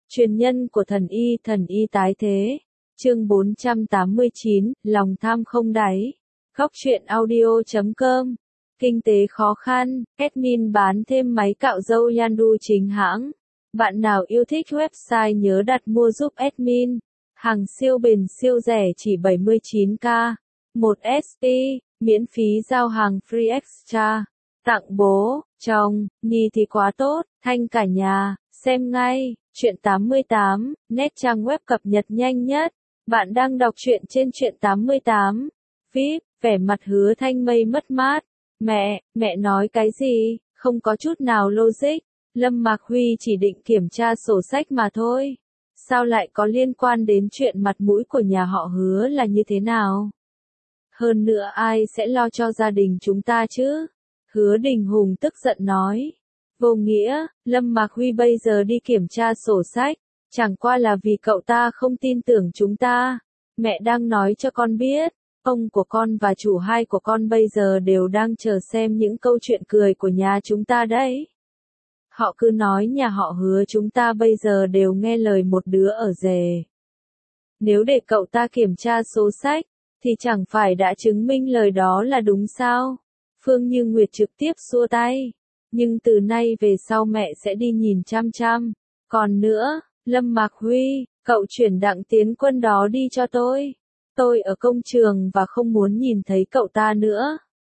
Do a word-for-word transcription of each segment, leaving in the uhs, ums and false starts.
Truyền nhân của thần y, thần y tái thế. Chương bốn trăm tám mươi chín, lòng tham không đáy. Góc truyện audio chấm com. Kinh tế khó khăn, admin bán thêm máy cạo râu Yandu chính hãng. Bạn nào yêu thích website nhớ đặt mua giúp admin. Hàng siêu bền siêu rẻ chỉ bảy mươi chín k. một S P, miễn phí giao hàng free extra. Tặng bố, chồng, nhì thì quá tốt, thanh cả nhà, xem ngay. Truyện tám mươi tám, net trang web cập nhật nhanh nhất. Bạn đang đọc truyện trên truyện tám mươi tám. vê i pê, vẻ mặt Hứa Thanh Mây mất mát. Mẹ, mẹ nói cái gì, không có chút nào logic. Lâm Mạc Huy chỉ định kiểm tra sổ sách mà thôi. Sao lại có liên quan đến chuyện mặt mũi của nhà họ Hứa là như thế nào? Hơn nữa ai sẽ lo cho gia đình chúng ta chứ? Hứa Đình Hùng tức giận nói. Vô nghĩa, Lâm Mạc Huy bây giờ đi kiểm tra sổ sách, chẳng qua là vì cậu ta không tin tưởng chúng ta. Mẹ đang nói cho con biết, ông của con và chủ hai của con bây giờ đều đang chờ xem những câu chuyện cười của nhà chúng ta đấy. Họ cứ nói nhà họ Hứa chúng ta bây giờ đều nghe lời một đứa ở rể. Nếu để cậu ta kiểm tra số sách, thì chẳng phải đã chứng minh lời đó là đúng sao? Phương Như Nguyệt trực tiếp xua tay. Nhưng từ nay về sau mẹ sẽ đi nhìn chăm chăm. Còn nữa, Lâm Mạc Huy, cậu chuyển Đặng Tiến Quân đó đi cho tôi. Tôi ở công trường và không muốn nhìn thấy cậu ta nữa.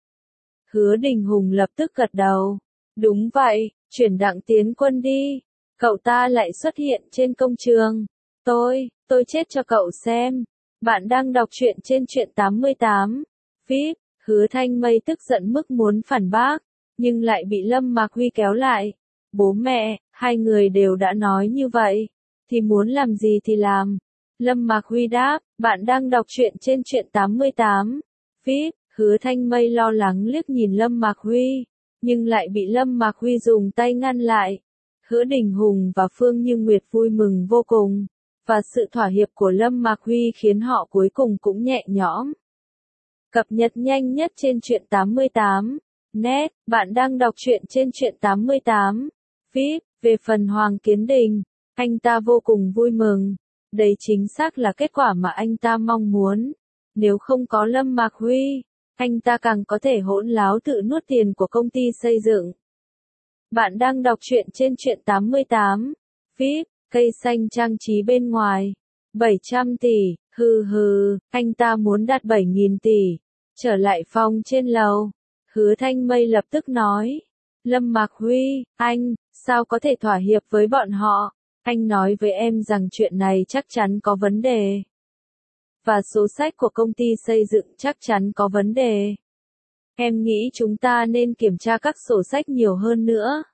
Hứa Đình Hùng lập tức gật đầu. Đúng vậy, chuyển Đặng Tiến Quân đi. Cậu ta lại xuất hiện trên công trường. Tôi, tôi chết cho cậu xem. Bạn đang đọc truyện trên truyện tám mươi tám. vê i pê, Hứa Thanh Mây tức giận mức muốn phản bác, nhưng lại bị Lâm Mạc Huy kéo lại. Bố mẹ, hai người đều đã nói như vậy, thì muốn làm gì thì làm. Lâm Mạc Huy đáp, bạn đang đọc truyện trên truyện tám mươi tám. vê i pê, Hứa Thanh Mây lo lắng liếc nhìn Lâm Mạc Huy, nhưng lại bị Lâm Mạc Huy dùng tay ngăn lại. Hứa Đình Hùng và Phương Như Nguyệt vui mừng vô cùng, và sự thỏa hiệp của Lâm Mạc Huy khiến họ cuối cùng cũng nhẹ nhõm. Cập nhật nhanh nhất trên truyện tám mươi tám. Net, bạn đang đọc truyện trên truyện tám mươi tám. vê i pê, về phần Hoàng Kiến Đình, anh ta vô cùng vui mừng. Đây chính xác là kết quả mà anh ta mong muốn. Nếu không có Lâm Mạc Huy, anh ta càng có thể hỗn láo tự nuốt tiền của công ty xây dựng. Bạn đang đọc truyện trên truyện tám mươi tám. vê i pê, cây xanh trang trí bên ngoài. bảy trăm tỷ, hừ hừ, anh ta muốn đạt bảy nghìn tỷ. Trở lại phòng trên lầu. Hứa Thanh Mây lập tức nói. Lâm Mạc Huy, anh, sao có thể thỏa hiệp với bọn họ? Anh nói với em rằng chuyện này chắc chắn có vấn đề. Và số sách của công ty xây dựng chắc chắn có vấn đề. Em nghĩ chúng ta nên kiểm tra các sổ sách nhiều hơn nữa.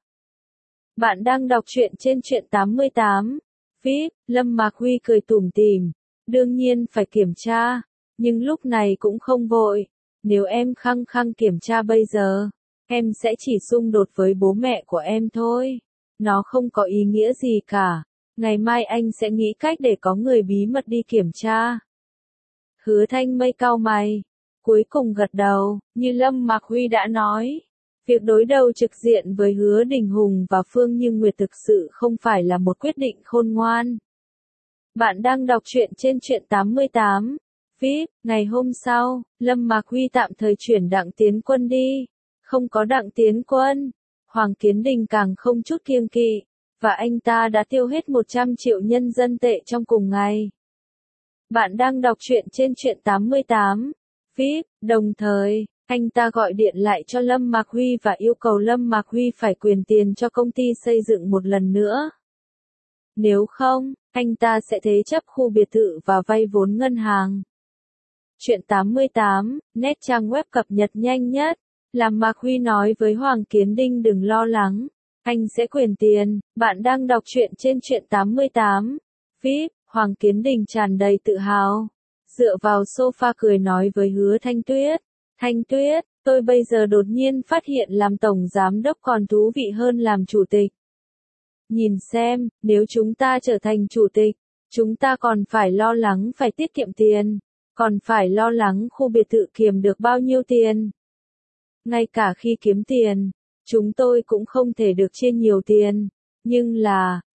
Bạn đang đọc truyện trên truyện tám mươi tám. vê i pê, Lâm Mạc Huy cười tủm tỉm. Đương nhiên phải kiểm tra, nhưng lúc này cũng không vội. Nếu em khăng khăng kiểm tra bây giờ, em sẽ chỉ xung đột với bố mẹ của em thôi. Nó không có ý nghĩa gì cả. Ngày mai anh sẽ nghĩ cách để có người bí mật đi kiểm tra. Hứa Thanh Mây cau mày, cuối cùng gật đầu, như Lâm Mạc Huy đã nói. Việc đối đầu trực diện với Hứa Đình Hùng và Phương Như Nguyệt thực sự không phải là một quyết định khôn ngoan. Bạn đang đọc truyện trên truyện tám mươi tám. vê i pê, ngày hôm sau, Lâm Mạc Huy tạm thời chuyển Đặng Tiến Quân đi. Không có Đặng Tiến Quân, Hoàng Kiến Đình càng không chút kiêng kỵ, và anh ta đã tiêu hết một trăm triệu nhân dân tệ trong cùng ngày. Bạn đang đọc truyện trên truyện tám mươi tám. vê i pê, đồng thời, anh ta gọi điện lại cho Lâm Mạc Huy và yêu cầu Lâm Mạc Huy phải quyền tiền cho công ty xây dựng một lần nữa. Nếu không, anh ta sẽ thế chấp khu biệt thự và vay vốn ngân hàng. Truyện tám mươi tám, net trang web cập nhật nhanh nhất. Làm Mạc Huy nói với Hoàng Kiến Đình đừng lo lắng, anh sẽ quyền tiền. Bạn đang đọc truyện trên truyện tám mươi tám. vê i pê, Hoàng Kiến Đình tràn đầy tự hào. Dựa vào sofa cười nói với Hứa Thanh Tuyết. Thanh Tuyết, tôi bây giờ đột nhiên phát hiện làm tổng giám đốc còn thú vị hơn làm chủ tịch. Nhìn xem, nếu chúng ta trở thành chủ tịch, chúng ta còn phải lo lắng phải tiết kiệm tiền. Còn phải lo lắng khu biệt thự kiếm được bao nhiêu tiền. Ngay cả khi kiếm tiền, chúng tôi cũng không thể được chia nhiều tiền. Nhưng là,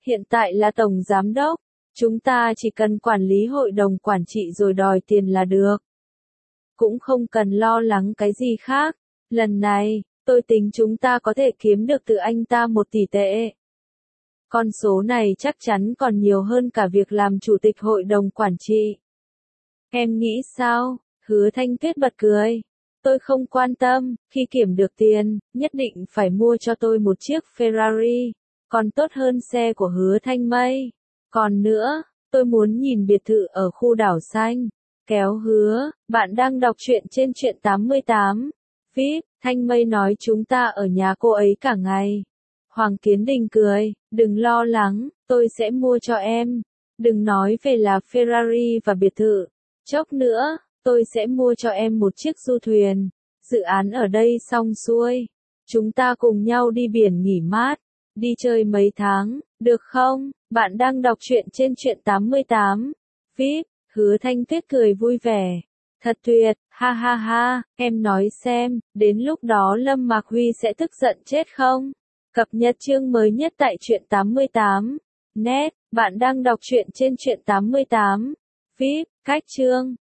hiện tại là tổng giám đốc. Chúng ta chỉ cần quản lý hội đồng quản trị rồi đòi tiền là được. Cũng không cần lo lắng cái gì khác. Lần này, tôi tính chúng ta có thể kiếm được từ anh ta một tỷ tệ. Con số này chắc chắn còn nhiều hơn cả việc làm chủ tịch hội đồng quản trị. Em nghĩ sao? Hứa Thanh Tuyết bật cười. Tôi không quan tâm, khi kiểm được tiền, nhất định phải mua cho tôi một chiếc Ferrari, còn tốt hơn xe của Hứa Thanh Mây. Còn nữa, tôi muốn nhìn biệt thự ở khu đảo xanh. Kéo Hứa, bạn đang đọc truyện trên truyện tám mươi tám. vê i pê, Thanh Mây nói chúng ta ở nhà cô ấy cả ngày. Hoàng Kiến Đình cười, đừng lo lắng, tôi sẽ mua cho em. Đừng nói về là Ferrari và biệt thự. Chốc nữa, tôi sẽ mua cho em một chiếc du thuyền. Dự án ở đây xong xuôi. Chúng ta cùng nhau đi biển nghỉ mát. Đi chơi mấy tháng, được không? Bạn đang đọc truyện trên truyện tám mươi tám. vê i pê, Hứa Thanh Tuyết cười vui vẻ. Thật tuyệt, ha ha ha, em nói xem, đến lúc đó Lâm Mạc Huy sẽ tức giận chết không? Cập nhật chương mới nhất tại truyện tám mươi tám. Net, bạn đang đọc truyện trên truyện tám mươi tám. vê i pê, cách chương.